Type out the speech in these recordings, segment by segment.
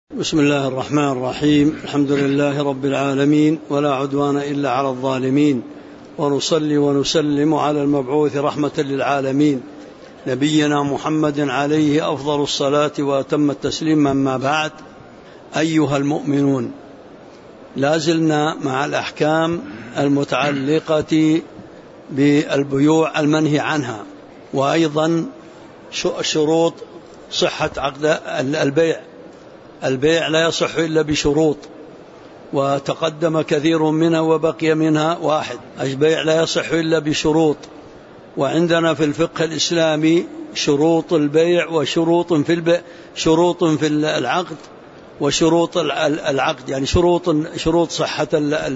بسم الله الرحمن الرحيم. الحمد لله رب العالمين، ولا عدوان إلا على الظالمين، ونصلي ونسلم على المبعوث رحمة للعالمين نبينا محمد عليه أفضل الصلاة وأتم التسليم. أما بعد، أيها المؤمنون، لازلنا مع الأحكام المتعلقة بالبيوع المنهي عنها، وأيضا شروط صحة عقد البيع. البيع لا يصح إلا بشروط، وتقدم كثير منها وبقي منها واحد. البيع لا يصح إلا بشروط، وعندنا في الفقه الإسلامي شروط البيع وشروط في البيع، شروط في العقد وشروط العقد، يعني شروط صحة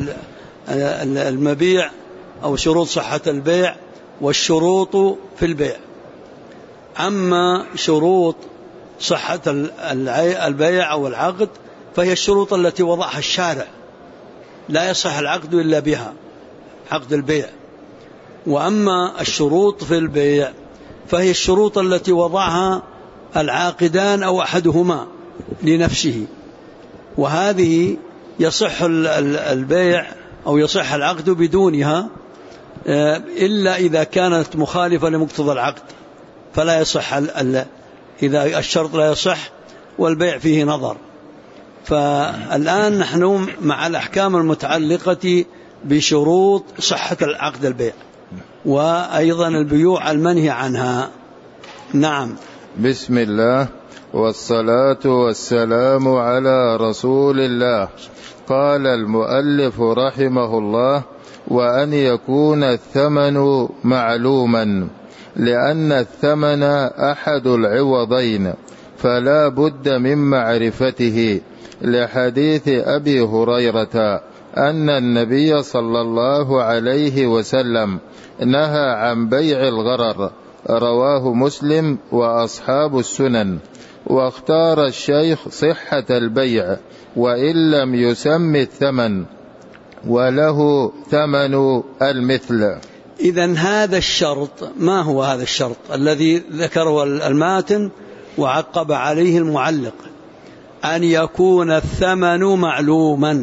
المبيع أو شروط صحة البيع والشروط في البيع. أما شروط صحة البيع أو العقد فهي الشروط التي وضعها الشارع، لا يصح العقد إلا بها، عقد البيع. وأما الشروط في البيع فهي الشروط التي وضعها العاقدان أو أحدهما لنفسه، وهذه يصح البيع أو يصح العقد بدونها إلا إذا كانت مخالفة لمقتضى العقد، فلا يصح إذا الشرط لا يصح والبيع فيه نظر. فالآن نحن مع الأحكام المتعلقة بشروط صحة العقد البيع وأيضا البيوع المنهي عنها. نعم. بسم الله والصلاة والسلام على رسول الله. قال المؤلف رحمه الله: وأن يكون الثمن معلوما، لأن الثمن أحد العوضين، فلا بد من معرفته، لحديث أبي هريرة أن النبي صلى الله عليه وسلم نهى عن بيع الغرر، رواه مسلم وأصحاب السنن. واختار الشيخ صحة البيع وإن لم يسم الثمن، وله ثمن المثل. إذن هذا الشرط، ما هو هذا الشرط الذي ذكره الماتن وعقب عليه المعلق؟ أن يكون الثمن معلوما.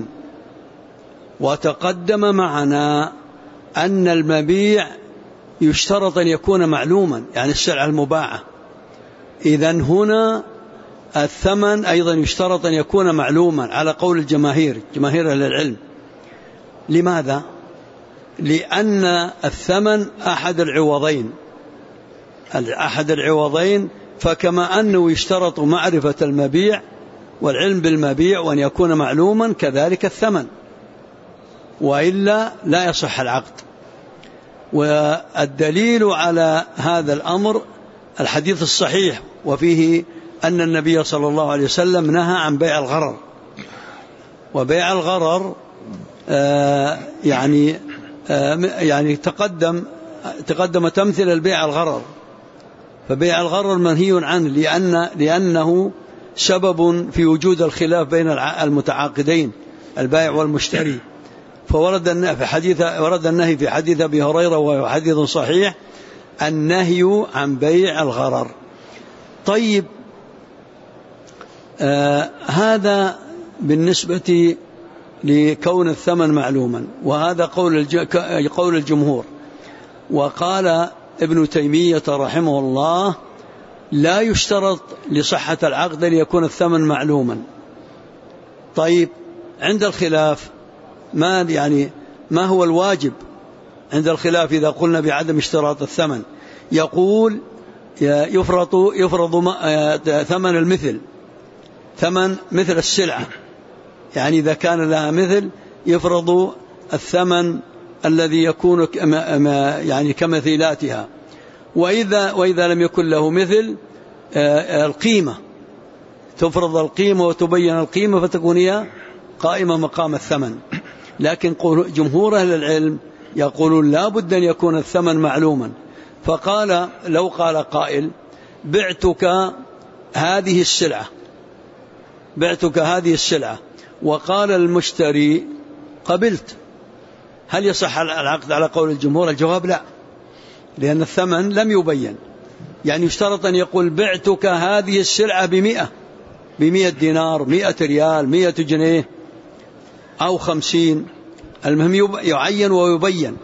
وتقدم معنا أن المبيع يشترط أن يكون معلوما، يعني السلعة المباعة. إذن هنا الثمن أيضا يشترط أن يكون معلوما على قول جماهير أهل العلم. لماذا؟ لأن الثمن أحد العوضين، فكما أنه يشترط معرفة المبيع والعلم بالمبيع وأن يكون معلوما، كذلك الثمن، وإلا لا يصح العقد. والدليل على هذا الأمر الحديث الصحيح، وفيه أن النبي صلى الله عليه وسلم نهى عن بيع الغرر. وبيع الغرر يعني تقدم تمثل البيع الغرر. فبيع الغرر منهي عنه لأنه سبب في وجود الخلاف بين المتعاقدين البائع والمشتري. فورد النهي في حديث أبي هريرة، وهو حديث صحيح، النهي عن بيع الغرر. طيب، هذا بالنسبة لكون الثمن معلوما، وهذا قول الجمهور. وقال ابن تيمية رحمه الله: لا يشترط لصحة العقد ليكون الثمن معلوما. طيب، عند الخلاف ما هو الواجب عند الخلاف إذا قلنا بعدم اشتراط الثمن؟ يقول يفرض ثمن المثل، ثمن مثل السلعة، يعني إذا كان لها مثل يفرض الثمن الذي يكون كمثيلاتها. وإذا لم يكن له مثل، القيمة، تفرض القيمة وتبين القيمة فتكون هي قائمة مقام الثمن. لكن جمهور أهل العلم يقولون لا بد أن يكون الثمن معلوما. فقال لو قال قائل: بعتك هذه السلعة، وقال المشتري: قبلت، هل يصح العقد على قول الجمهور؟ الجواب لا، لأن الثمن لم يبين. يعني يشترط أن يقول: بعتك هذه السلعة ب100، ب100 دينار، 100 ريال، 100 جنيه أو 50، المهم يعين ويبين.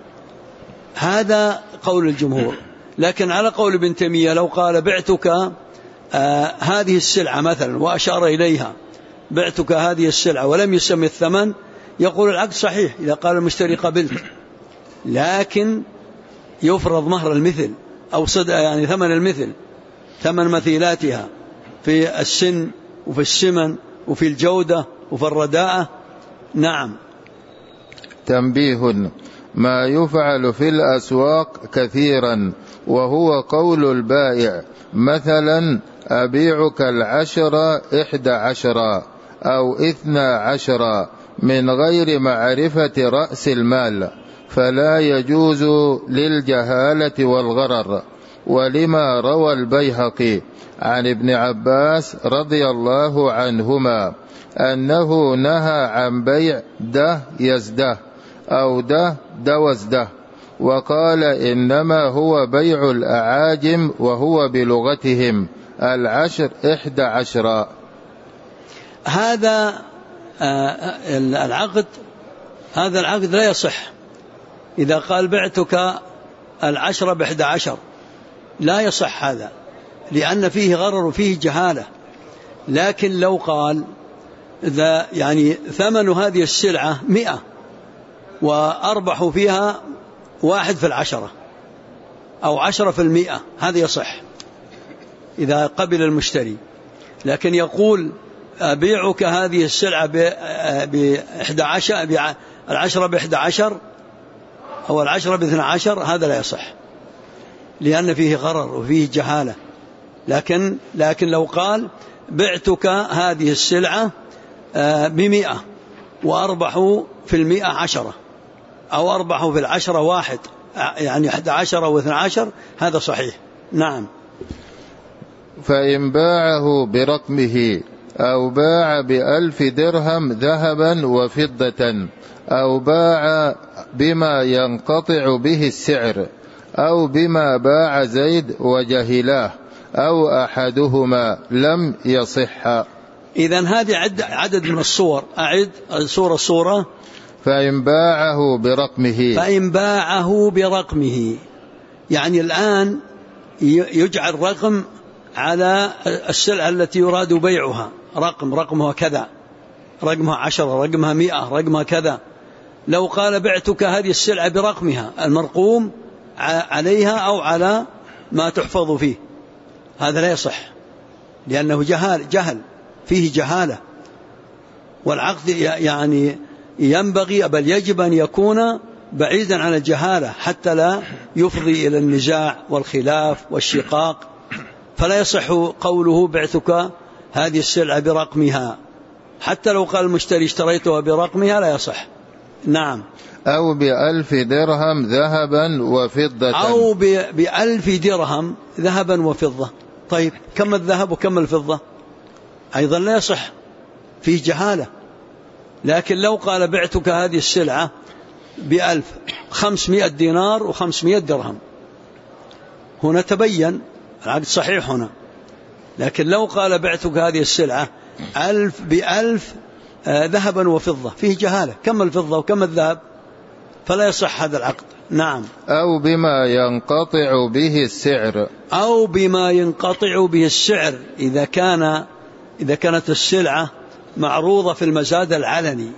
هذا قول الجمهور. لكن على قول ابن تيمية لو قال بعتك هذه السلعة مثلا وأشار إليها، بعتك هذه السلعة ولم يسمي الثمن، يقول العقد صحيح إذا قال المشتري قبلت، لكن يفرض مهر المثل أو يعني ثمن المثل، ثمن مثيلاتها في السن وفي السمن وفي الجودة وفي الرداءة. نعم. تنبيه: ما يفعل في الأسواق كثيرا وهو قول البائع، مثلا أبيعك 10 11 أو 12 من غير معرفة رأس المال، فلا يجوز للجهالة والغرر. ولما روى البيهقي عن ابن عباس رضي الله عنهما أنه نهى عن بيع ده يزده أو ده دوزده، وقال إنما هو بيع الأعاجم وهو بلغتهم 10 11. هذا العقد لا يصح إذا قال بعتك 10 ب11، لا يصح هذا، لأن فيه غرر وفيه جهالة. لكن لو قال إذا يعني ثمن هذه السلعة 100 وأربحوا فيها 1 في 10 أو 10 في 100، هذا يصح إذا قبل المشتري. لكن يقول أبيعك هذه السلعة ب11، 10 ب11 أو 10 ب12، هذا لا يصح لأن فيه غرر وفيه جهالة. لكن لو قال بعتك هذه السلعة ب100 وأربحوا في 100 10 أو أربحوا في 10 1، يعني 11 و12، هذا صحيح. نعم. فإن باعه برقمه أو باع ب1000 درهم ذهبا وفضة، أو باع بما ينقطع به السعر، أو بما باع زيد وجهلاه، أو أحدهما، لم يصح. إذن هذه عدد من الصور. أعد صورة. فإن باعه برقمه، يعني الآن يجعل رقم على السلعة التي يراد بيعها، رقمها كذا، رقمها 10، رقمها 100، رقمها كذا. لو قال بعتك هذه السلعة برقمها المرقوم عليها أو على ما تحفظ فيه، هذا لا يصح لأنه جهل فيه جهالة. والعقد يعني ينبغي بل يجب أن يكون بعيدا عن الجهالة حتى لا يفضي إلى النزاع والخلاف والشقاق. فلا يصح قوله بعتك هذه السلعة برقمها، حتى لو قال المشتري اشتريتها برقمها لا يصح. نعم. أو ب1000 درهم ذهبا وفضة، أو ب1000 درهم ذهبا وفضة. طيب كم الذهب وكم الفضة؟ أيضا لا يصح، فيه جهالة. لكن لو قال بعتك هذه السلعة ب1000 500 دينار و500 درهم، هنا تبين العقد صحيح هنا. لكن لو قال بعتك هذه السلعة 1000 ب1000 ذهبا وفضة، فيه جهالة، كم الفضة وكم الذهب، فلا يصح هذا العقد. نعم. أو بما ينقطع به السعر، أو بما ينقطع به السعر، إذا كانت السلعة معروضة في المزاد العلني،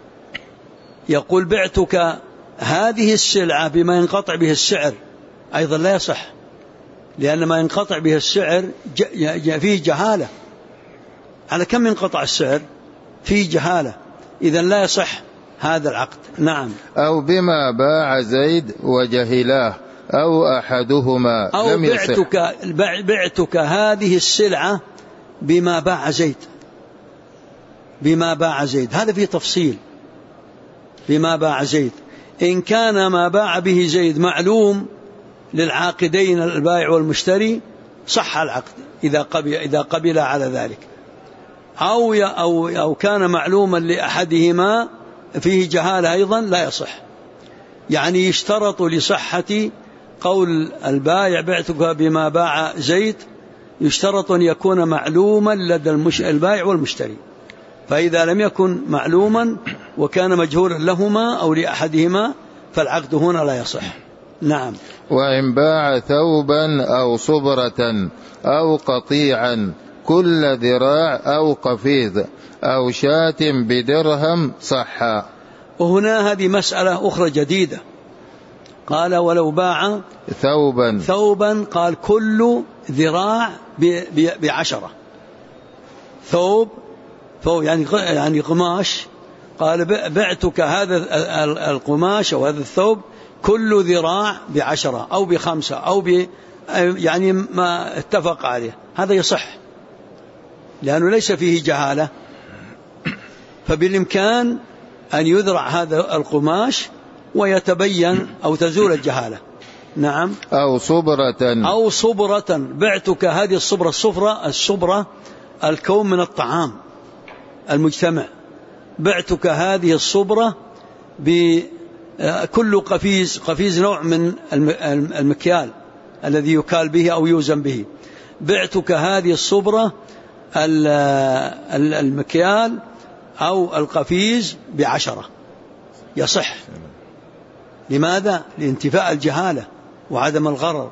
يقول بعتك هذه السلعة بما ينقطع به السعر، أيضا لا يصح، لأن ما ينقطع به السعر فيه جهالة. على كم ينقطع السعر؟ فيه جهالة، إذن لا يصح هذا العقد. نعم. أو بما باع زيد وجهلاه، أو أحدهما، أو لم يصح. بعتك هذه السلعة بما باع زيد، بما باع زيد، هذا فيه تفصيل. بما باع زيد، إن كان ما باع به زيد معلوم للعاقدين البائع والمشتري صح العقد إذا قبل على ذلك. أو كان معلوما لأحدهما فيه جهالة أيضا لا يصح. يعني يشترط لصحة قول البائع بعتك بما باع زيد يشترط أن يكون معلوما لدى البائع والمشتري، فإذا لم يكن معلوما وكان مجهولا لهما أو لأحدهما فالعقد هنا لا يصح. نعم. وإن باع ثوبا أو صبرة أو قطيعا كل ذراع أو قفيز أو شاة بدرهم صح. وهنا هذه مسألة أخرى جديدة، قال ولو باع ثوبا قال كل ذراع ب10. ثوب يعني قماش، قال بعتك هذا القماش أو هذا الثوب كل ذراع ب10 أو ب5 أو يعني ما اتفق عليه، هذا يصح لأنه ليس فيه جهالة، فبالإمكان أن يذرع هذا القماش ويتبين أو تزول الجهالة. نعم. أو صبرة بعتك هذه الصبرة الكون من الطعام المجتمع، بعتك هذه الصبرة بكل قفيز نوع من المكيال الذي يكال به أو يوزن به، بعتك هذه الصبرة المكيال أو القفيز ب10 يصح. لماذا؟ لانتفاء الجهالة وعدم الغرر.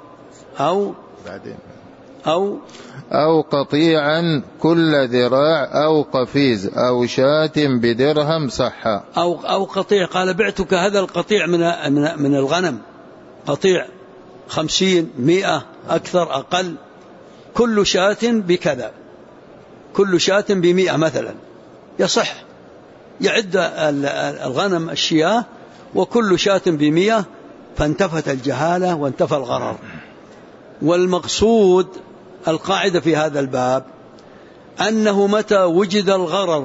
أو قطيعا كل ذراع أو قفيز أو شاة بدرهم صح. أو قطيع، قال بعتك هذا القطيع من الغنم، قطيع 50 100 أكثر أقل، كل شاة بكذا، كل شاة ب100 مثلا، يصح. يعد الغنم الشياه وكل شاة ب100، فانتفت الجهالة وانتفى الغرر. والمقصود القاعدة في هذا الباب أنه متى وجد الغرر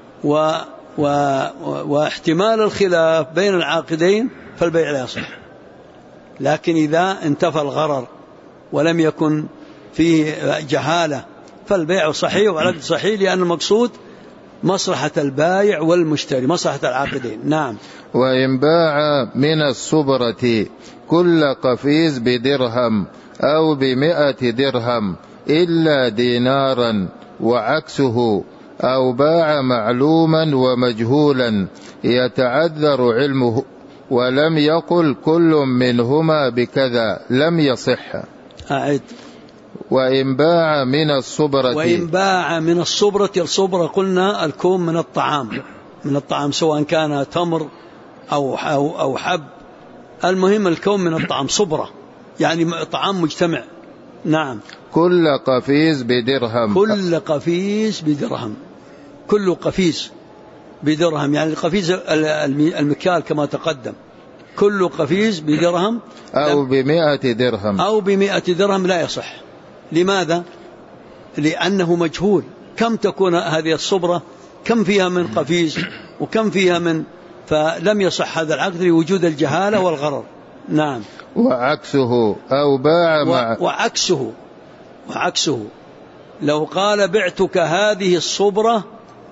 واحتمال الخلاف بين العاقدين فالبيع لا يصح. لكن إذا انتفى الغرر ولم يكن فيه جهالة فالبيع صحيح والعقد صحيح، لأن المقصود مصلحة البائع والمشتري، مصلحة العاقدين. نعم. وإن باع من الصبرة كل قفيز بدرهم أو ب100 درهم إلا دينارا وعكسه، أو باع معلوما ومجهولا يتعذر علمه ولم يقل كل منهما بكذا لم يصح. أعد. وإن باع من الصبرة الصبرة قلنا الكوم من الطعام سواء كان تمر أو حب، المهم الكوم من الطعام، صبرة يعني طعام مجتمع. نعم. كل قفيز بدرهم، كل قفيز بدرهم يعني القفيز المكيال كما تقدم، كل قفيز بدرهم أو ب100 درهم لا يصح. لماذا؟ لأنه مجهول كم تكون هذه الصبرة، كم فيها من قفيز وكم فيها من، فلم يصح هذا العقد لوجود الجهالة والغرر. نعم. وعكسه أو باع وعكسه لو قال بعتك هذه الصبرة،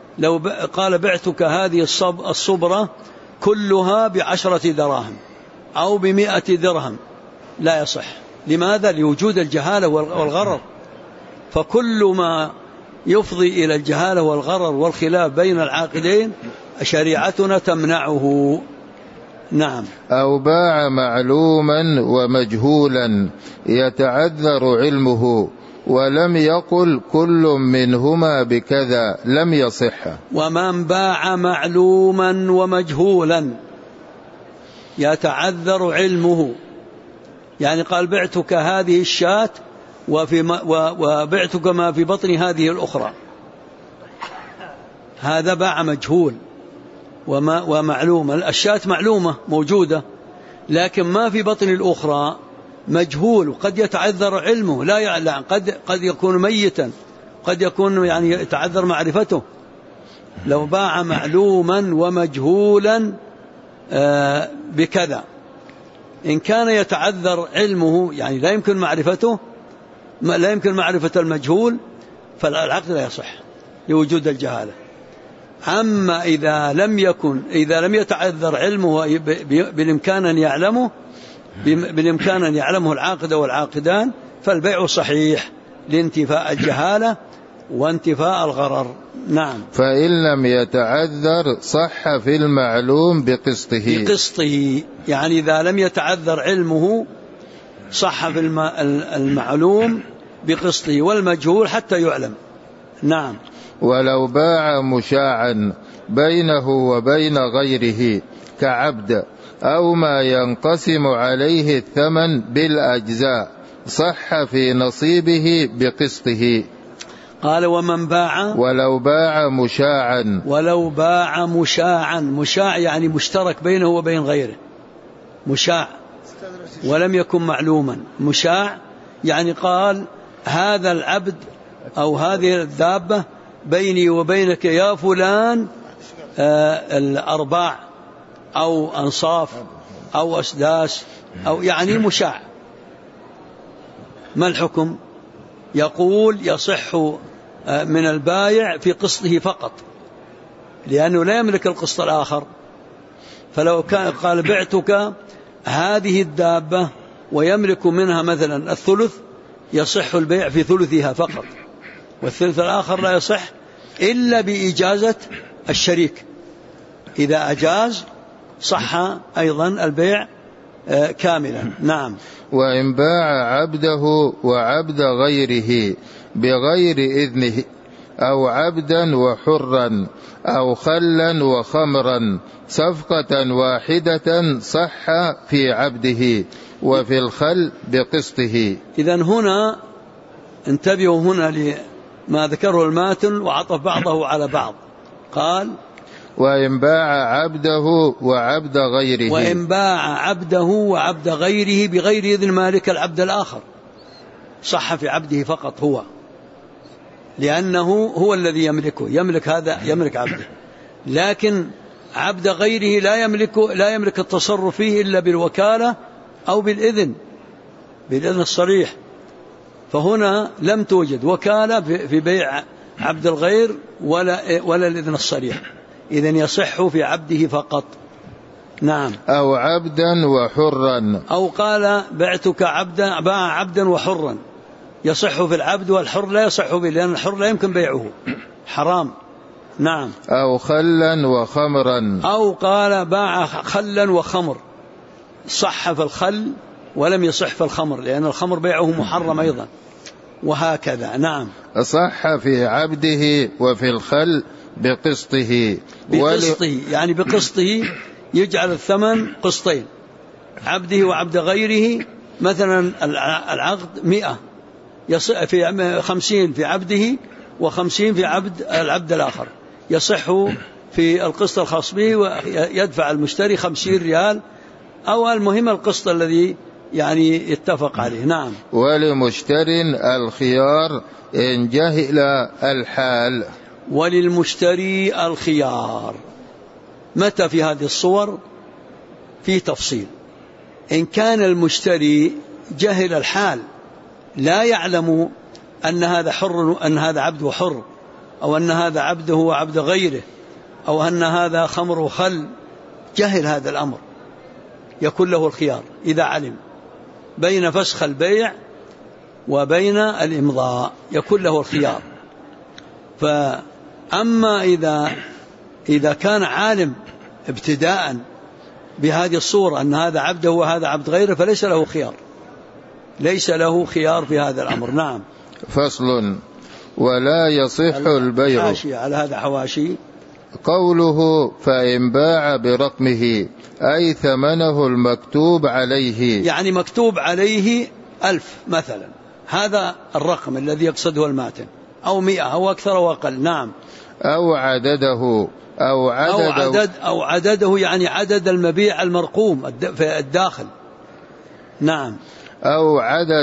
الصبرة كلها ب10 دراهم أو ب100 درهم لا يصح. لماذا؟ لوجود الجهالة والغرر، فكل ما يفضي إلى الجهالة والغرر والخلاف بين العاقدين شريعتنا تمنعه. نعم. أو باع معلوما ومجهولا يتعذر علمه ولم يقل كل منهما بكذا لم يصح. ومن باع معلوما ومجهولا يتعذر علمه، يعني قال بعتك هذه الشاة وبعتك ما في بطن هذه الأخرى، هذا باع مجهول ومعلومة. الشاة معلومة موجودة لكن ما في بطن الأخرى مجهول، وقد يتعذر علمه، لا يعلم، قد يكون ميتا، قد يكون يعني يتعذر معرفته. لو باع معلوما ومجهولا بكذا، إن كان يتعذر علمه يعني لا يمكن معرفة المجهول فالعقد لا يصح لوجود الجهالة. أما إذا لم يتعذر علمه بالإمكان أن يعلمه العاقد والعاقدان فالبيع صحيح لانتفاء الجهالة وانتفاء الغرر. نعم. فإن لم يتعذر صح في المعلوم بقسطه، يعني إذا لم يتعذر علمه صح في المعلوم بقسطه، والمجهول حتى يعلم. نعم. ولو باع مشاعا بينه وبين غيره كعبد أو ما ينقسم عليه الثمن بالأجزاء صح في نصيبه بقسطه. قال ومن باع ولو باع مشاعا، مشاع يعني مشترك بينه وبين غيره، مشاع ولم يكن معلوما. مشاع يعني قال هذا العبد أو هذه الدابة بيني وبينك يا فلان الأرباع أو أنصاف أو أسداس، أو يعني مشاع. ما الحكم؟ يقول يصح من البايع في قسطه فقط، لأنه لا يملك القسط الآخر. فلو كان قال بعتك هذه الدابة ويملك منها مثلا الثلث، يصح البيع في ثلثها فقط، والثلث الآخر لا يصح إلا بإجازة الشريك. إذا أجاز صح أيضا البيع كاملا. نعم. وإن باع عبده وعبد غيره بغير إذنه أو عبدا وحرا أو خلا وخمرا صفقة واحدة صح في عبده وفي الخل بقسطه. إذن هنا انتبهوا هنا لما ذكره الماتن وعطف بعضه على بعض. قال وإن باع عبده وعبد غيره، وإن باع عبده وعبد غيره بغير إذن مالك العبد الآخر صح في عبده فقط هو، لأنه هو الذي يملكه، يملك هذا، يملك عبده. لكن عبد غيره لا يملك التصرف فيه إلا بالوكالة أو بالإذن الصريح. فهنا لم توجد وكالة في بيع عبد الغير ولا الإذن الصريح، إذن يصح في عبده فقط. نعم. أو عبدا وحرا، أو قال بعتك عبدا، باع عبدا وحرا، يصح في العبد والحر لا يصح به، لأن الحر لا يمكن بيعه، حرام. نعم. أو خلا وخمرا، أو قال باع خلا وخمر، صح في الخل ولم يصح في الخمر، لأن الخمر بيعه محرم أيضا، وهكذا. نعم. صح في عبده وفي الخل بقسطه. يعني بقسطه، يجعل الثمن قسطين، عبده وعبد غيره. مثلا العقد 100، في 50 في عبده و50 في العبد الآخر، يصح في القسط الخاص به ويدفع المشتري 50 ريال، أو المهم القسط الذي يعني يتفق عليه. نعم. ولمشتر الخيار إن جهل الحال. وللمشتري الخيار متى في هذه الصور؟ في تفصيل. إن كان المشتري جهل الحال، لا يعلم أن هذا حر، أن هذا عبد وحر، أو أن هذا عبده وعبد غيره، أو أن هذا خمر وخل، جهل هذا الأمر، يكون له الخيار إذا علم بين فسخ البيع وبين الإمضاء، يكون له الخيار. فأما إذا كان عالم ابتداء بهذه الصورة أن هذا عبده وهذا عبد غيره، فليس له خيار، ليس له خيار في هذا الأمر. نعم. فصل. ولا يصح البيع. حاشية على هذا حواشي. قوله فإن باع برقمه أي ثمنه المكتوب عليه، يعني مكتوب عليه 1000 مثلا، هذا الرقم الذي يقصده الماتن، أو 100 أو أكثر وأقل. نعم. أو عدده أو عدده يعني عدد المبيع المرقوم في الداخل. نعم. أو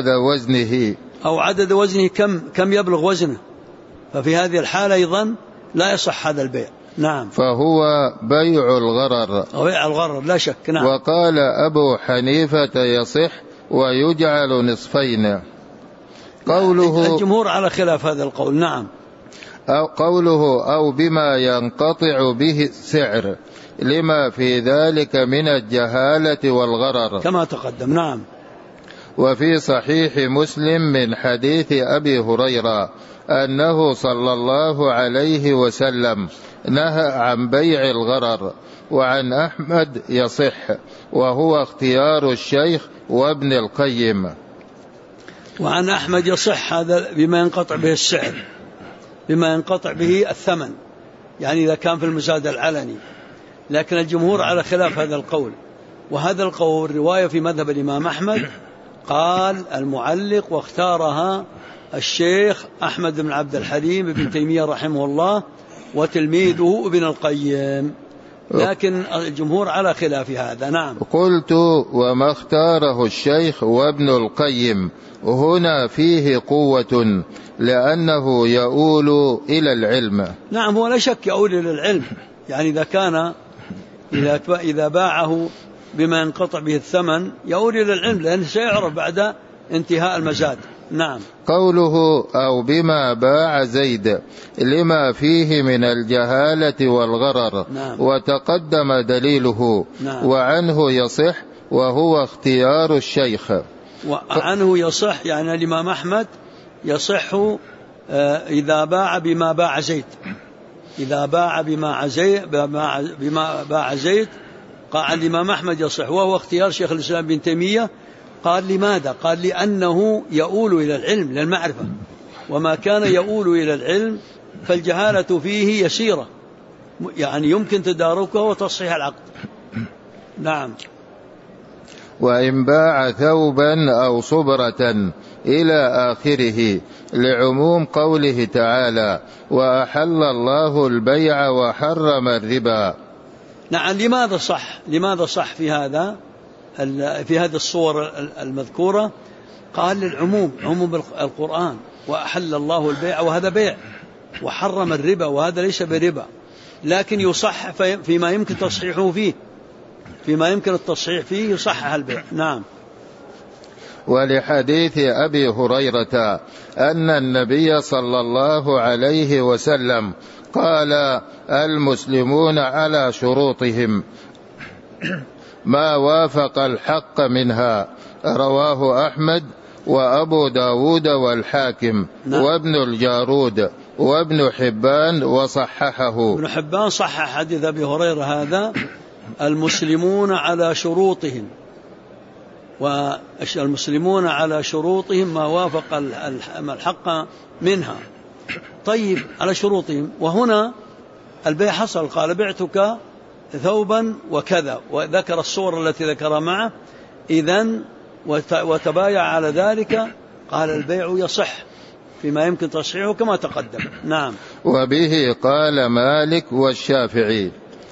عدد وزنه كم يبلغ وزنه، ففي هذه الحالة أيضا لا يصح هذا البيع. نعم. فهو بيع الغرر لا شك. نعم. وقال أبو حنيفة يصح ويجعل نصفين. قوله الجمهور على خلاف هذا القول. نعم. قوله أو بما ينقطع به السعر لما في ذلك من الجهالة والغرر كما تقدم. نعم. وفي صحيح مسلم من حديث أبي هريرة أنه صلى الله عليه وسلم نهى عن بيع الغرر. وعن أحمد يصح وهو اختيار الشيخ وابن القيم. وعن أحمد يصح هذا بما ينقطع به السعر، بما ينقطع به الثمن، يعني إذا كان في المزاد العلني. لكن الجمهور على خلاف هذا القول، وهذا القول رواية في مذهب الإمام أحمد، قال المعلق واختارها الشيخ أحمد بن عبد الحليم بن تيمية رحمه الله وتلميذه ابن القيم، لكن الجمهور على خلاف هذا. نعم. قلت وما اختاره الشيخ وابن القيم هنا فيه قوة لأنه يؤول إلى العلم. نعم، هو لا شك يؤول إلى العلم، يعني إذا كان إذا باعه بما ينقطع به الثمن يؤول إلى العلم، لأنه سيعرف بعد انتهاء المزاد. نعم. قوله أو بما باع زيد لما فيه من الجهالة والغرر. نعم. وتقدم دليله. نعم. وعنه يصح وهو اختيار الشيخ. وعنه يصح يعني الإمام أحمد يصح إذا باع بما باع زيد، إذا باع بما باع زيد قال الإمام أحمد يصح، وهو اختيار شيخ الإسلام بن تيمية. قال لماذا؟ قال لأنه يؤول إلى العلم، للمعرفة، وما كان يؤول إلى العلم فالجهالة فيه يسيرة، يعني يمكن تداركه وتصحيح العقد. نعم. وإن باع ثوبا أو صبرة إلى آخره، لعموم قوله تعالى وأحل الله البيع وحرم الربا. نعم. لماذا صح في هذه الصور المذكورة؟ قال للعموم، عموم القرآن، وأحل الله البيع وهذا بيع، وحرم الربا وهذا ليس بربا، لكن يصح فيما يمكن تصحيحه فيه، فيما يمكن التصحيح فيه يصحح البيع. نعم. ولحديث أبي هريرة أن النبي صلى الله عليه وسلم قال المسلمون على شروطهم ما وافق الحق منها. رواه أحمد وأبو داود والحاكم. نعم. وابن الجارود وابن حبان وصححه. ابن حبان صحح حديث أبي هريرة هذا، المسلمون على شروطهم، والمسلمون على شروطهم ما وافق الحق منها. طيب، على شروطهم، وهنا البيع حصل، قال بعتك ثوبا وكذا، وذكر الصور التي ذكر معه، إذن وتبايع على ذلك، قال البيع يصح فيما يمكن تصحيحه كما تقدم. نعم. وبه قال مالك والشافعي.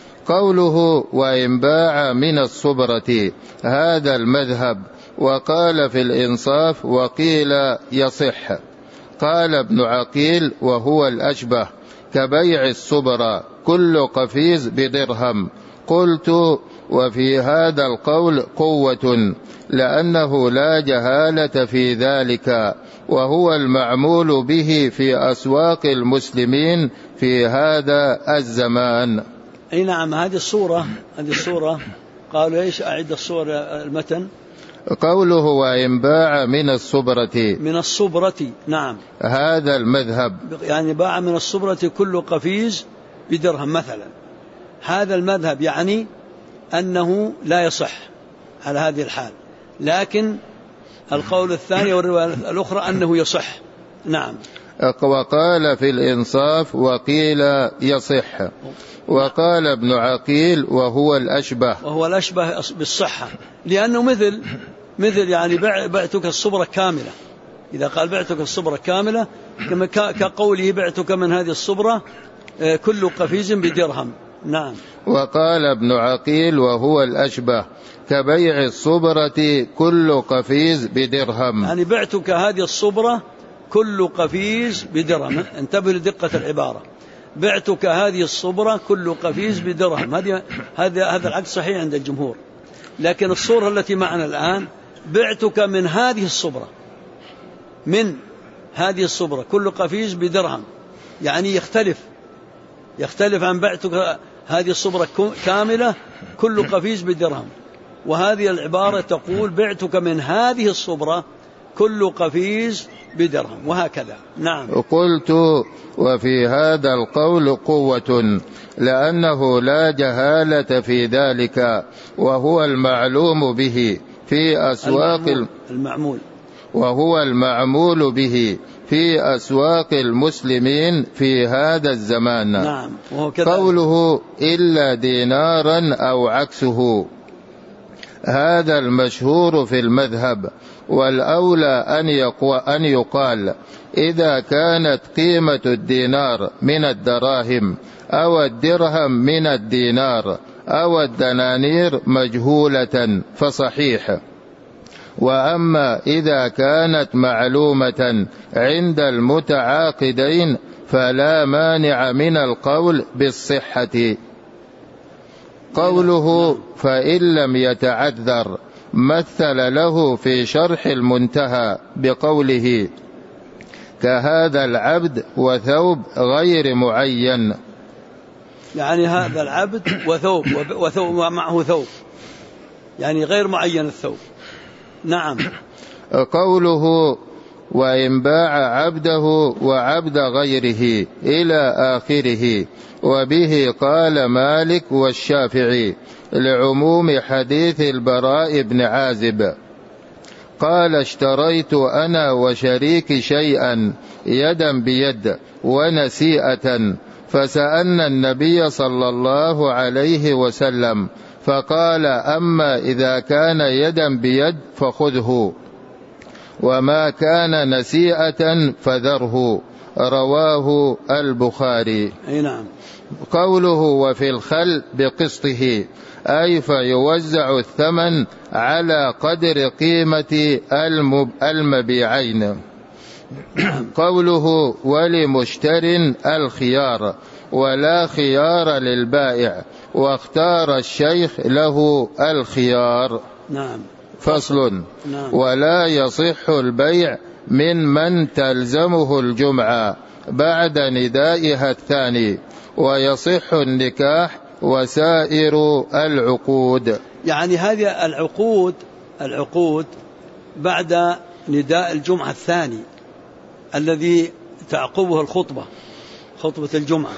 قوله وإن باع من الصبرة هذا المذهب، وقال في الإنصاف وقيل يصح. قال ابن عقيل وهو الأشبه كبيع الصبرة كل قفيز بدرهم. قلت وفي هذا القول قوة لأنه لا جهالة في ذلك، وهو المعمول به في أسواق المسلمين في هذا الزمان. أي نعم. هذه الصورة قالوا إيش؟ أعد الصورة المتن. قوله وإن باع من الصبرة. نعم. هذا المذهب يعني باع من الصبرة كل قفيز بدرهم مثلا، هذا المذهب يعني أنه لا يصح على هذه الحال، لكن القول الثاني والرواية الأخرى أنه يصح. نعم. وقال في الإنصاف وقيل يصح. وقال ابن عقيل وهو الأشبه بالصحة، لأنه مثل يعني بعتك الصبرة كاملة، إذا قال بعتك الصبرة كاملة كقوله بعتك من هذه الصبرة كل قفيز بدرهم. نعم. وقال ابن عقيل وهو الأشبه كبيع الصبرة كل قفيز بدرهم، يعني بعتك هذه الصبرة كل قفيز بدرهم. انتبه لدقة العبارة، بعتك هذه الصبرة كل قفيز بدرهم، هذا العقد صحيح عند الجمهور. لكن الصورة التي معنا الآن بعتك من هذه الصبرة كل قفيز بدرهم، يعني يختلف عن بعتك هذه الصبرة كاملة كل قفيز بدرهم. وهذه العبارة تقول بعتك من هذه الصبرة كل قفيز بدرهم، وهكذا. نعم. قلت: وفي هذا القول قوة، لأنه لا جهالة في ذلك، وهو المعلوم به في أسواق وهو المعمول به في أسواق المسلمين في هذا الزمان. نعم. قوله إلا دينارا أو عكسه، هذا المشهور في المذهب، والأولى أن يقال إذا كانت قيمة الدينار من الدراهم أو الدرهم من الدينار أو الدنانير مجهولة فصحيح. وأما إذا كانت معلومة عند المتعاقدين فلا مانع من القول بالصحة. قوله فإن لم يتعذر مثل له في شرح المنتهى بقوله كهذا العبد وثوب غير معين، يعني هذا العبد وثوب معه ثوب، يعني غير معين الثوب. نعم. قوله وإن باع عبده وعبد غيره إلى آخره، وبه قال مالك والشافعي لعموم حديث البراء بن عازب قال اشتريت أنا وشريك شيئا يدا بيد ونسيئة، فسألنا النبي صلى الله عليه وسلم فقال أما إذا كان يدا بيد فخذه، وما كان نسيئة فذره. رواه البخاري. نعم. قوله وفي الخل بقسطه، أي فيوزع الثمن على قدر قيمة المبيعين. قوله ولمشتر الخيار، ولا خيار للبائع، واختار الشيخ له الخيار. نعم. فصل. نعم. ولا يصح البيع من تلزمه الجمعة بعد ندائها الثاني، ويصح النكاح وسائر العقود. يعني هذه العقود بعد نداء الجمعة الثاني الذي تعقبه خطبة الجمعة.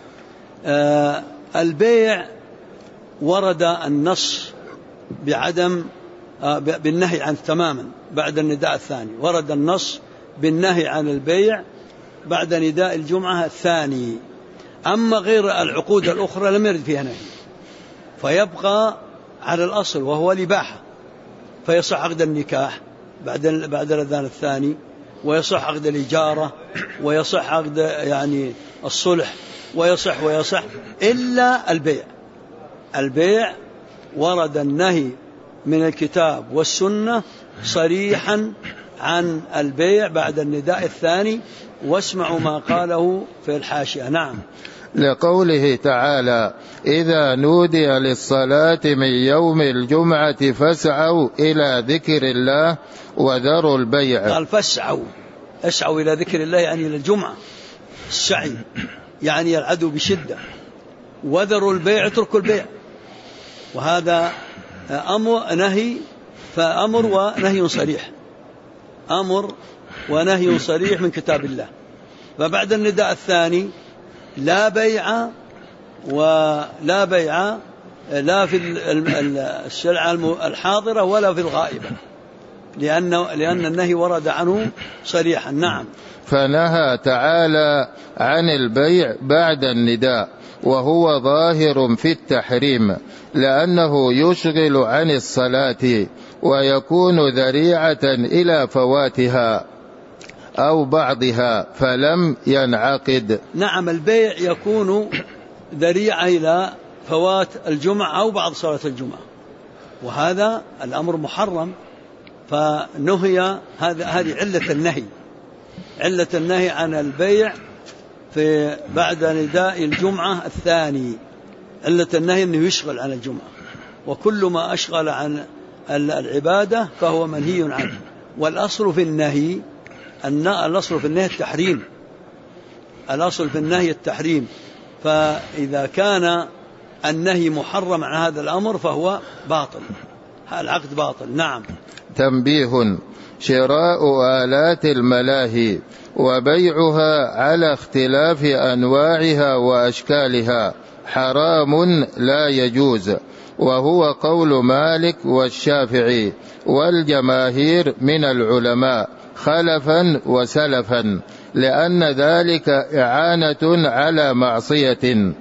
البيع ورد النص بعدم بالنهي عن تماما بعد النداء الثاني، ورد النص بالنهي عن البيع بعد نداء الجمعة الثاني. أما غير العقود الأخرى لم يرد فيها نهي، فيبقى على الأصل وهو الإباحة، فيصح عقد النكاح بعد الأذان الثاني، ويصح عقد الإجارة، ويصح عقد يعني الصلح، ويصح إلا البيع ورد النهي من الكتاب والسنة صريحا عن البيع بعد النداء الثاني، واسمعوا ما قاله في الحاشية. نعم. لقوله تعالى إذا نودي للصلاة من يوم الجمعة فاسعوا إلى ذكر الله وذروا البيع. قال اسعوا إلى ذكر الله، يعني إلى الجمعة. السعي يعني العدو بشدة. وذروا البيع، اتركوا البيع. وهذا أمر نهي، فأمر ونهي صريح، أمر ونهي صريح من كتاب الله. فبعد النداء الثاني لا بيع لا في السلعة الحاضرة ولا في الغائبة، لأن النهي ورد عنه صريحا. نعم. فنهى تعالى عن البيع بعد النداء، وهو ظاهر في التحريم، لأنه يشغل عن الصلاة ويكون ذريعة إلى فواتها أو بعضها، فلم ينعقد. نعم. البيع يكون ذريعة إلى فوات الجمعة أو بعض صلاة الجمعة، وهذا الأمر محرم، فنهي. هذه علة النهي عن البيع في بعد نداء الجمعة الثاني. علة النهي أنه يشغل عن الجمعة، وكل ما أشغل عن العبادة فهو منهي عنه. والأصل في النهي التحريم. الأصل في النهي التحريم، فإذا كان النهي محرم عن هذا الأمر فهو باطل. العقد باطل. نعم. تنبيه: شراء آلات الملاهي وبيعها على اختلاف أنواعها وأشكالها حرام لا يجوز، وهو قول مالك والشافعي والجماهير من العلماء خلفا وسلفا، لأن ذلك إعانة على معصية،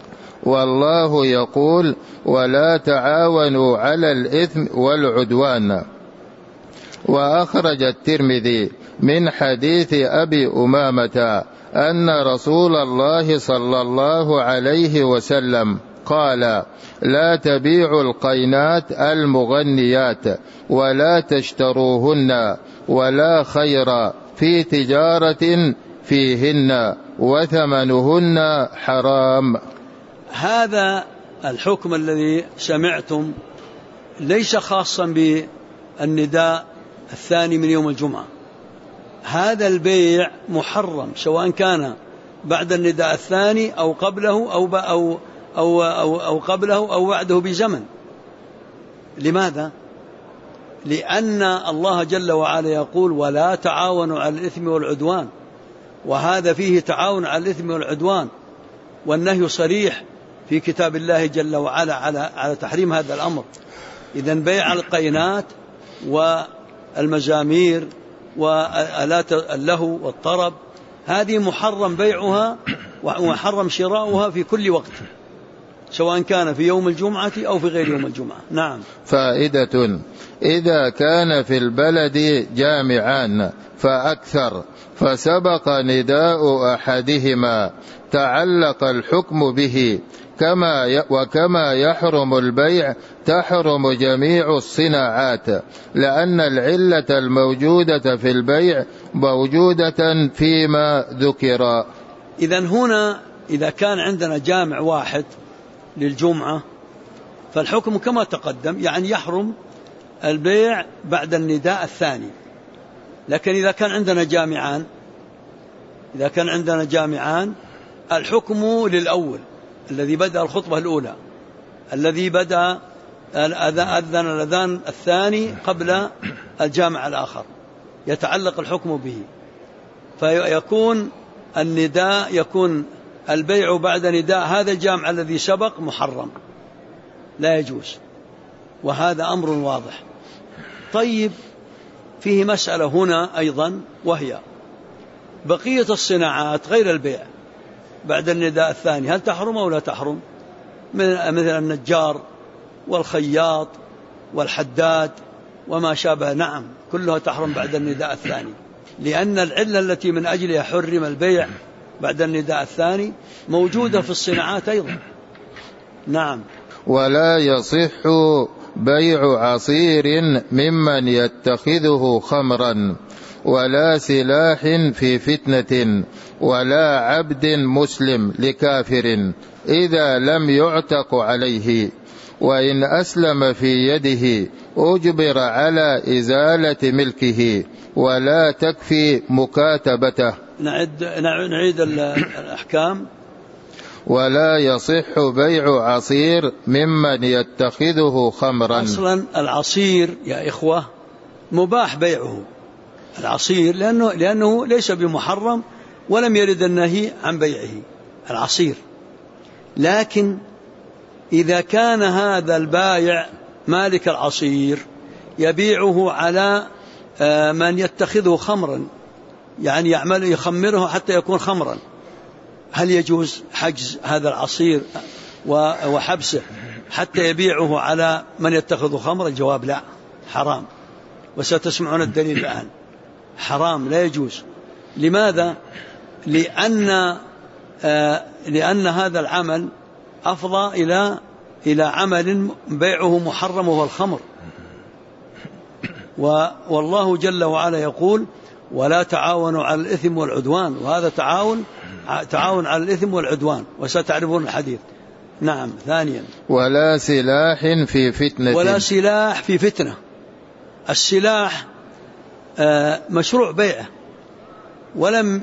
والله يقول: ولا تعاونوا على الإثم والعدوان. وأخرج الترمذي من حديث أبي أمامة أن رسول الله صلى الله عليه وسلم قال: لا تبيعوا القينات المغنيات ولا تشتروهن، ولا خير في تجارة فيهن وثمنهن حرام. هذا الحكم الذي سمعتم ليس خاصا بالنداء الثاني من يوم الجمعة. هذا البيع محرم سواء كان بعد النداء الثاني أو قبله أو قبله أو بعده بزمن. لماذا؟ لأن الله جل وعلا يقول: ولا تعاونوا على الإثم والعدوان، وهذا فيه تعاون على الإثم والعدوان، والنهي صريح في كتاب الله جل وعلا على تحريم هذا الأمر. إذن بيع القينات والمزامير وآلات اللهو والطرب هذه محرم بيعها ومحرم شراؤها في كل وقت، سواء كان في يوم الجمعة أو في غير يوم الجمعة. نعم. فائدة: إذا كان في البلد جامعان فأكثر فسبق نداء أحدهما تعلق الحكم به، وكما يحرم البيع تحرم جميع الصناعات، لأن العلة الموجودة في البيع موجودة فيما ذكر. إذن هنا إذا كان عندنا جامع واحد للجمعة فالحكم كما تقدم، يعني يحرم البيع بعد النداء الثاني. لكن إذا كان عندنا جامعان الحكم للأول الذي بدأ الخطبة الأولى، الذي بدأ أذن الأذان الثاني قبل الجامع الآخر، يتعلق الحكم به، فيكون النداء يكون البيع بعد نداء هذا الجامع الذي سبق محرم لا يجوز، وهذا أمر واضح. طيب، فيه مسألة هنا أيضا، وهي بقية الصناعات غير البيع بعد النداء الثاني هل تحرم أو لا تحرم؟ مثل النجار والخياط والحداد وما شابه. نعم، كلها تحرم بعد النداء الثاني، لأن العلة التي من أجلها حرم البيع بعد النداء الثاني موجودة في الصناعات أيضا. نعم. ولا يصح بيع عصير ممن يتخذه خمرا، ولا سلاح في فتنة، ولا عبد مسلم لكافر إذا لم يعتق عليه، وإن أسلم في يده أجبر على إزالة ملكه، ولا تكفي مكاتبته. نعيد الأحكام. ولا يصح بيع عصير ممن يتخذه خمرا. أصلا العصير يا إخوة مباح بيعه، العصير لأنه ليس بمحرم ولم يرد النهي عن بيعه العصير. لكن إذا كان هذا البائع مالك العصير يبيعه على من يتخذه خمرا، يعني يخمره حتى يكون خمرا، هل يجوز حجز هذا العصير وحبسه حتى يبيعه على من يتخذه خمرا؟ الجواب لا، حرام، وستسمعون الدليل الآن. حرام، لا يجوز. لماذا؟ لأن هذا العمل أفضى إلى عمل بيعه محرم وهو الخمر. والله جل وعلا يقول: ولا تعاونوا على الإثم والعدوان، وهذا تعاون على الإثم والعدوان، وستعرفون الحديث. نعم. ثانيا: ولا سلاح في فتنة. ولا سلاح في فتنة. السلاح مشروع بيعه، ولم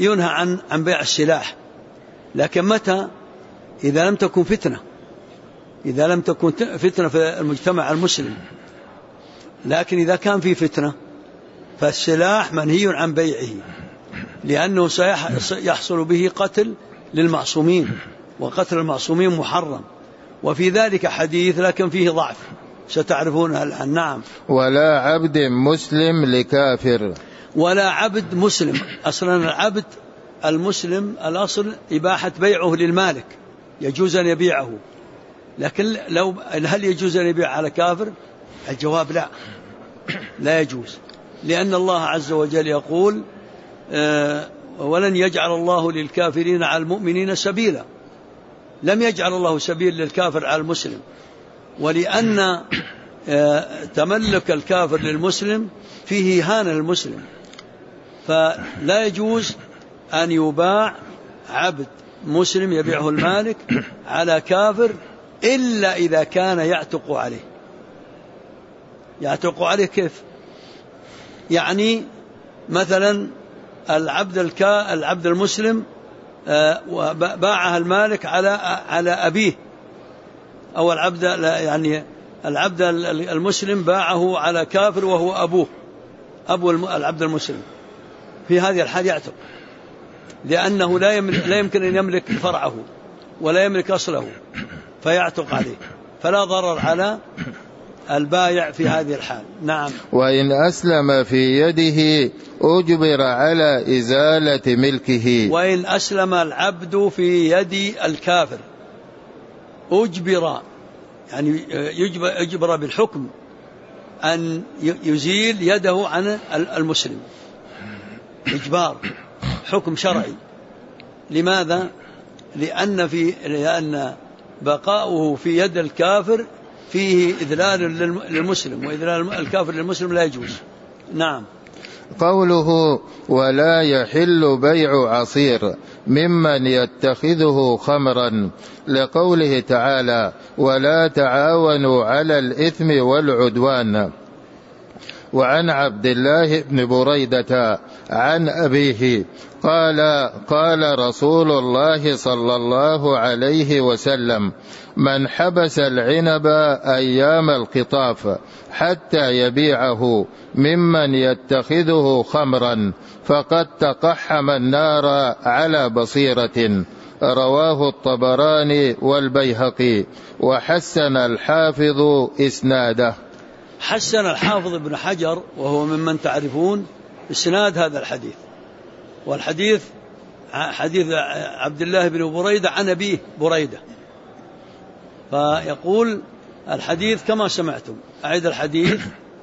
ينهى عن بيع السلاح، لكن متى؟ إذا لم تكن فتنة، إذا لم تكن فتنة في المجتمع المسلم. لكن إذا كان في فتنة فالسلاح منهي عن بيعه، لأنه سيحصل به قتل للمعصومين، وقتل المعصومين محرم. وفي ذلك حديث لكن فيه ضعف ستعرفونه الآن. نعم. ولا عبد مسلم لكافر. ولا عبد مسلم. أصلا العبد المسلم الأصل إباحة بيعه للمالك، يجوز أن يبيعه. لكن هل يجوز أن يبيع على كافر؟ الجواب لا، لا يجوز، لأن الله عز وجل يقول ولن يجعل الله للكافرين على المؤمنين سبيلا. لم يجعل الله سبيل للكافر على المسلم، ولأن تملك الكافر للمسلم فيه إهانة للمسلم، فلا يجوز أن يباع عبد مسلم يبيعه المالك على كافر إلا إذا كان يعتق عليه. يعتق عليه كيف؟ يعني مثلا العبد المسلم باعها المالك على أبيه، أو العبد المسلم باعه على كافر وهو أبو العبد المسلم. في هذه الحال يعتق، لأنه لا يمكن أن يملك فرعه ولا يملك أصله، فيعتق عليه، فلا ضرر على البايع في هذه الحال. نعم. وإن أسلم في يده أجبر على إزالة ملكه. وإن أسلم العبد في يد الكافر أجبر، يعني يجبر بالحكم أن يزيل يده عن المسلم، إجبار، حكم شرعي. لماذا؟ لأن بقاؤه في يد الكافر فيه إذلال للمسلم، وإذلال الكافر للمسلم لا يجوز. نعم. قوله ولا يحل بيع عصير ممن يتخذه خمرا، لقوله تعالى ولا تعاونوا على الإثم والعدوان. وعن عبد الله بن بريدة عن أبيه قال رسول الله صلى الله عليه وسلم من حبس العنب أيام القطاف حتى يبيعه ممن يتخذه خمرا فقد تقحم النار على بصيرة. رواه الطبراني والبيهقي، وحسن الحافظ إسناده. حسن الحافظ ابن حجر وهو ممن تعرفون إسناد هذا الحديث، والحديث حديث عبد الله بن بريدة عن أبيه بريدة، فيقول الحديث كما سمعتم. أعيد الحديث.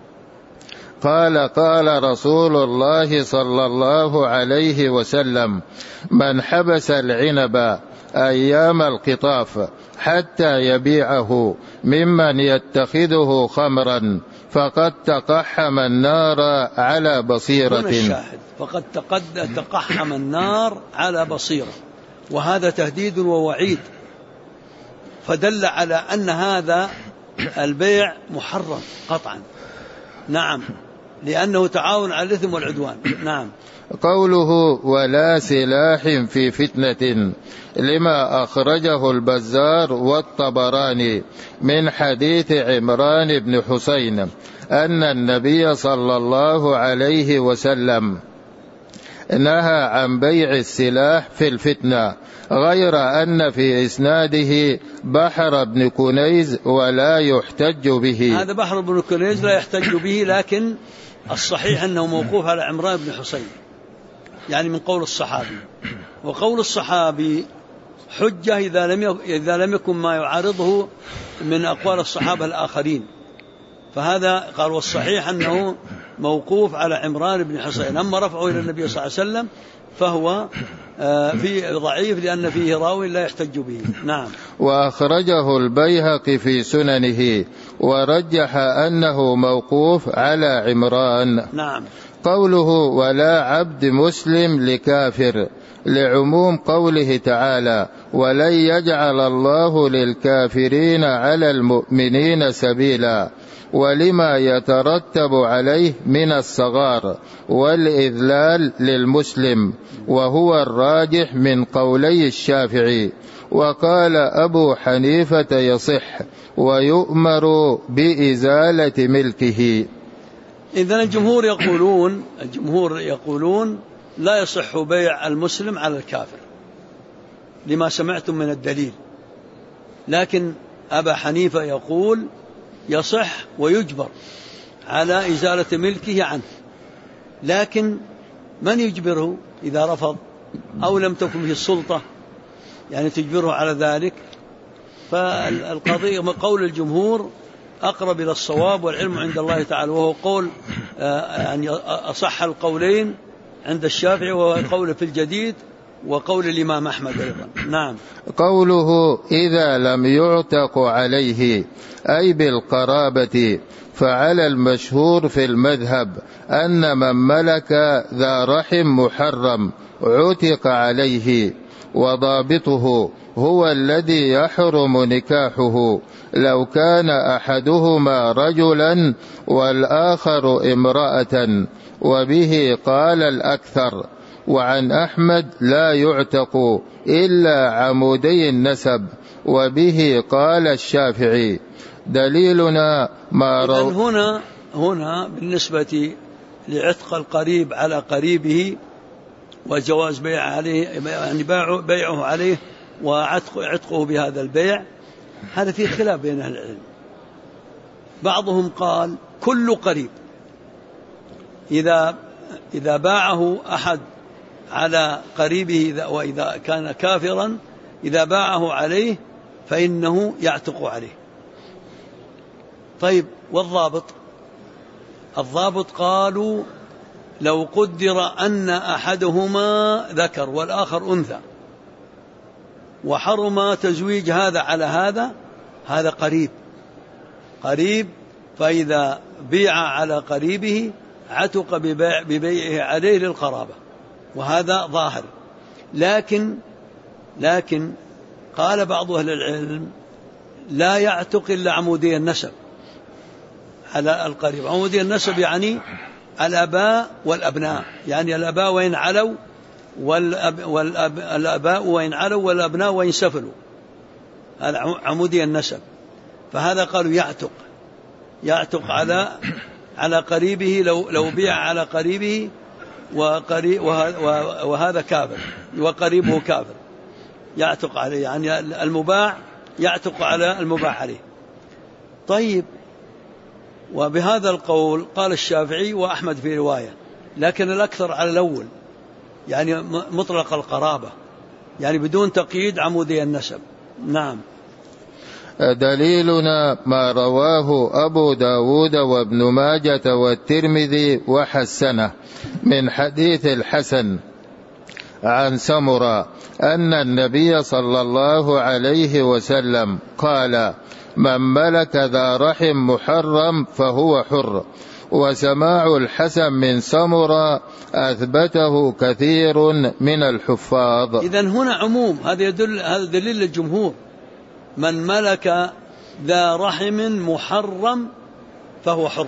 قال رسول الله صلى الله عليه وسلم من حبس العنب أيام القطاف حتى يبيعه ممن يتخذه خمرا فقد تقحم النار على بصيرة. هنا الشاهد، فقد تقحم النار على بصيرة، وهذا تهديد ووعيد، فدل على أن هذا البيع محرم قطعا. نعم، لأنه تعاون على الإثم والعدوان. نعم. قوله ولا سلاح في فتنة لما أخرجه البزار والطبراني من حديث عمران بن حسين أن النبي صلى الله عليه وسلم نهى عن بيع السلاح في الفتنة، غير أن في إسناده بحر بن كنيز ولا يحتج به. هذا بحر بن كنيز لا يحتج به، لكن الصحيح أنه موقوف على عمران بن حسين، يعني من قول الصحابي، وقول الصحابي حجة إذا لم يكن ما يعارضه من أقوال الصحابة الآخرين، فهذا قال والصحيح أنه موقوف على عمران بن حسين. أما رفعه إلى النبي صلى الله عليه وسلم فهو في ضعيف لأن فيه راوي لا يحتج به. نعم. وأخرجه البيهقي في سننه ورجح أنه موقوف على عمران. نعم. قوله ولا عبد مسلم لكافر لعموم قوله تعالى: ولن يجعل الله للكافرين على المؤمنين سبيلا، ولما يترتب عليه من الصغار والإذلال للمسلم، وهو الراجح من قولي الشافعي. وقال أبو حنيفة: يصح ويؤمر بإزالة ملكه. إذن الجمهور يقولون لا يصح بيع المسلم على الكافر لما سمعتم من الدليل، لكن أبا حنيفة يقول يصح ويجبر على إزالة ملكه عنه، لكن من يجبره إذا رفض أو لم تكن به السلطة يعني تجبره على ذلك؟ فالقضية قول الجمهور أقرب إلى الصواب، والعلم عند الله تعالى، وهو قول يعني أصح القولين عند الشافعي، وهو قول في الجديد وقول الإمام أحمد أيضا. نعم. قوله: إذا لم يعتق عليه أي بالقرابة، فعلى المشهور في المذهب أن من ملك ذا رحم محرم عتق عليه، وضابطه هو الذي يحرم نكاحه لو كان أحدهما رجلا والآخر امرأة، وبه قال الأكثر. وعن أحمد لا يعتق إلا عمودي النسب، وبه قال الشافعي. دليلنا ما هنا بالنسبة لعتق القريب على قريبه وجواز بيع عليه، يعني بيعه عليه وعتقه بهذا البيع، هذا فيه خلاف بين أهل العلم. بعضهم قال كل قريب إذا باعه أحد على قريبه وإذا كان كافرا إذا باعه عليه فإنه يعتق عليه. طيب، الضابط قالوا لو قدر أن أحدهما ذكر والآخر أنثى وحرم تزويج هذا على هذا قريب، فإذا بيع على قريبه عتق ببيعه عليه للقرابة، وهذا ظاهر. لكن قال بعض أهل العلم لا يعتق إلا عمودي النسب على القريب. عمودي النسب يعني الأباء والأبناء، يعني الأباء وإن علوا والأباء وإن علوا والأبناء وإن سفلوا، هذا عمودي النسب. فهذا قالوا يعتق على قريبه لو بيع على قريبه وهذا كافر وقريبه كافر يعتق عليه، يعني المباع يعتق على المباع عليه. طيب، وبهذا القول قال الشافعي وأحمد في رواية، لكن الأكثر على الأول، يعني مطلق القرابة، يعني بدون تقييد عمودي النسب. نعم. دليلنا ما رواه أبو داود وابن ماجة والترمذي وحسنه من حديث الحسن عن سمرة أن النبي صلى الله عليه وسلم قال: من ملك ذا رحم محرم فهو حر. وسماع الحسن من سمرة أثبته كثير من الحفاظ. إذن هنا عموم، هذا دليل الجمهور، من ملك ذا رحم محرم فهو حر.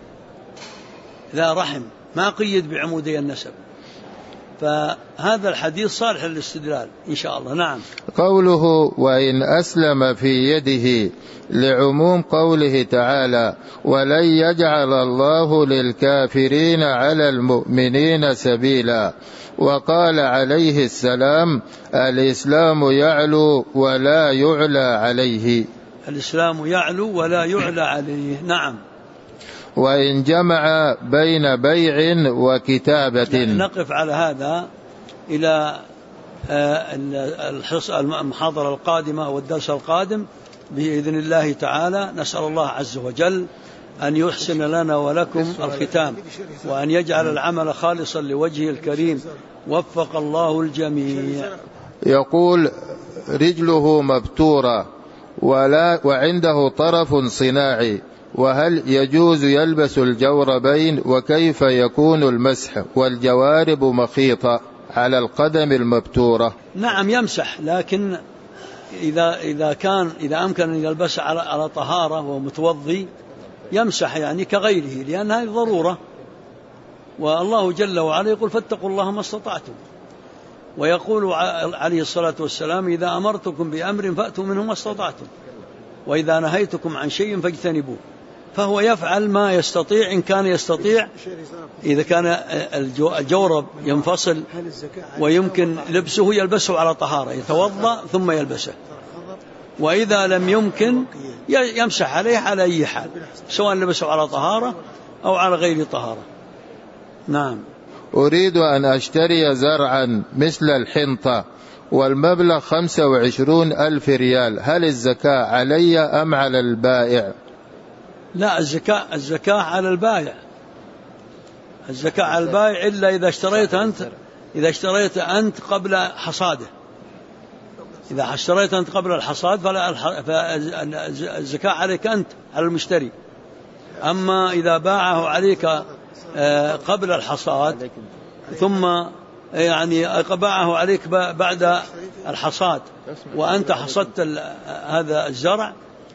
ذا رحم ما قيد بعمودي النسب، فهذا الحديث صالح للاستدلال إن شاء الله. نعم. قوله: وإن أسلم في يده، لعموم قوله تعالى: ولن يجعل الله للكافرين على المؤمنين سبيلا. وقال عليه السلام: الإسلام يعلو ولا يعلى عليه. الإسلام يعلو ولا يعلى عليه. نعم. وإن جمع بين بيع وكتابة. نقف على هذا إلى المحاضرة القادمة والدرس القادم بإذن الله تعالى. نسأل الله عز وجل أن يحسن لنا ولكم الختام، وأن يجعل العمل خالصا لوجهه الكريم. وفق الله الجميع. يقول: رجله مبتورة وعنده طرف صناعي، وهل يجوز يلبس الجوربين؟ وكيف يكون المسح والجوارب مخيطة على القدم المبتورة. نعم يمسح، لكن إذا أمكن أن يلبس على طهارة ومتوضي يمسح يعني كغيره، لأن هذه ضرورة. والله جل وعلا يقول فاتقوا الله ما استطعتم، ويقول عليه الصلاة والسلام إذا أمرتكم بأمر فأتوا منه ما استطعتم، وإذا نهيتكم عن شيء فاجتنبوه. فهو يفعل ما يستطيع إن كان يستطيع. إذا كان الجورب ينفصل ويمكن لبسه يلبسه على طهارة، يتوضأ ثم يلبسه. وإذا لم يمكن يمسح عليه على أي حال، سواء لبسه على طهارة أو على غير طهارة. نعم. أريد أن أشتري زرعا مثل الحنطة والمبلغ 25,000 ريال، هل الزكاة علي أم على البائع؟ لا، الزكاة على البائع. الزكاة على البائع إلا إذا اشتريت أنت قبل حصاده. إذا اشتريت أنت قبل الحصاد فالزكاة عليك أنت، على المشتري. أما إذا باعه عليك قبل الحصاد ثم يعني باعه عليك بعد الحصاد وأنت حصدت هذا الزرع،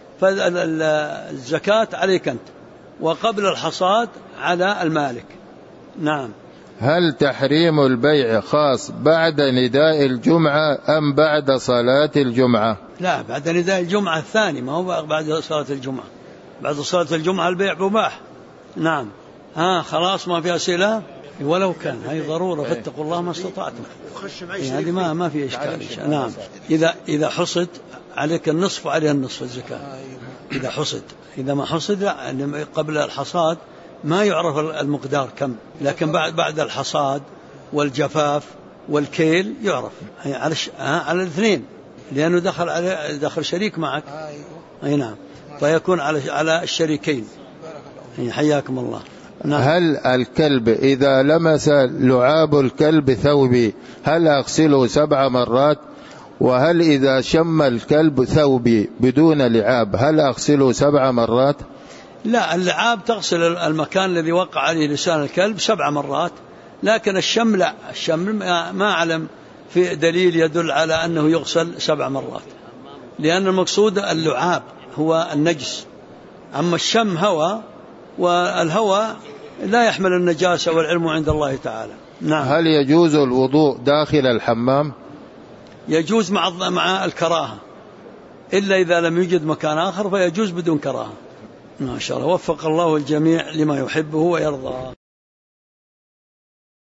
فالزكاة عليك أنت، وقبل الحصاد على المالك. نعم. هل تحريم البيع خاص بعد نداء الجمعة أم بعد صلاة الجمعة؟ لا، بعد نداء الجمعة الثاني، ما هو بعد صلاة الجمعة. بعد صلاة الجمعة البيع مباح. نعم. خلاص ما في أسئلة، ولو كان هي ضرورة فاتقوا الله ما استطعتم. هذه ما في إشكال. نعم. إذا حصد عليك النصف وعليه النصف الزكاة. إذا حصد. إذا ما حصد قبل الحصاد ما يعرف المقدار كم، لكن بعد الحصاد والجفاف والكيل يعرف على الاثنين، لأنه دخل شريك معك. أي نعم. فيكون على الشريكين. حياكم الله. نعم. هل الكلب إذا لمس لعاب الكلب ثوبي هل أغسله 7 مرات؟ وهل إذا شم الكلب ثوبي بدون لعاب هل أغسله 7 مرات؟ لا، اللعاب تغسل المكان الذي وقع عليه لسان الكلب 7 مرات، لكن الشم لا. الشم ما أعلم في دليل يدل على أنه يغسل 7 مرات، لأن المقصود اللعاب هو النجس، أما الشم هوى، والهوى لا يحمل النجاسة، والعلم عند الله تعالى. نعم. هل يجوز الوضوء داخل الحمام؟ يجوز مع الكراهة، إلا إذا لم يوجد مكان آخر فيجوز بدون كراهة. ما شاء الله، وفق الله الجميع لما يحبه ويرضى.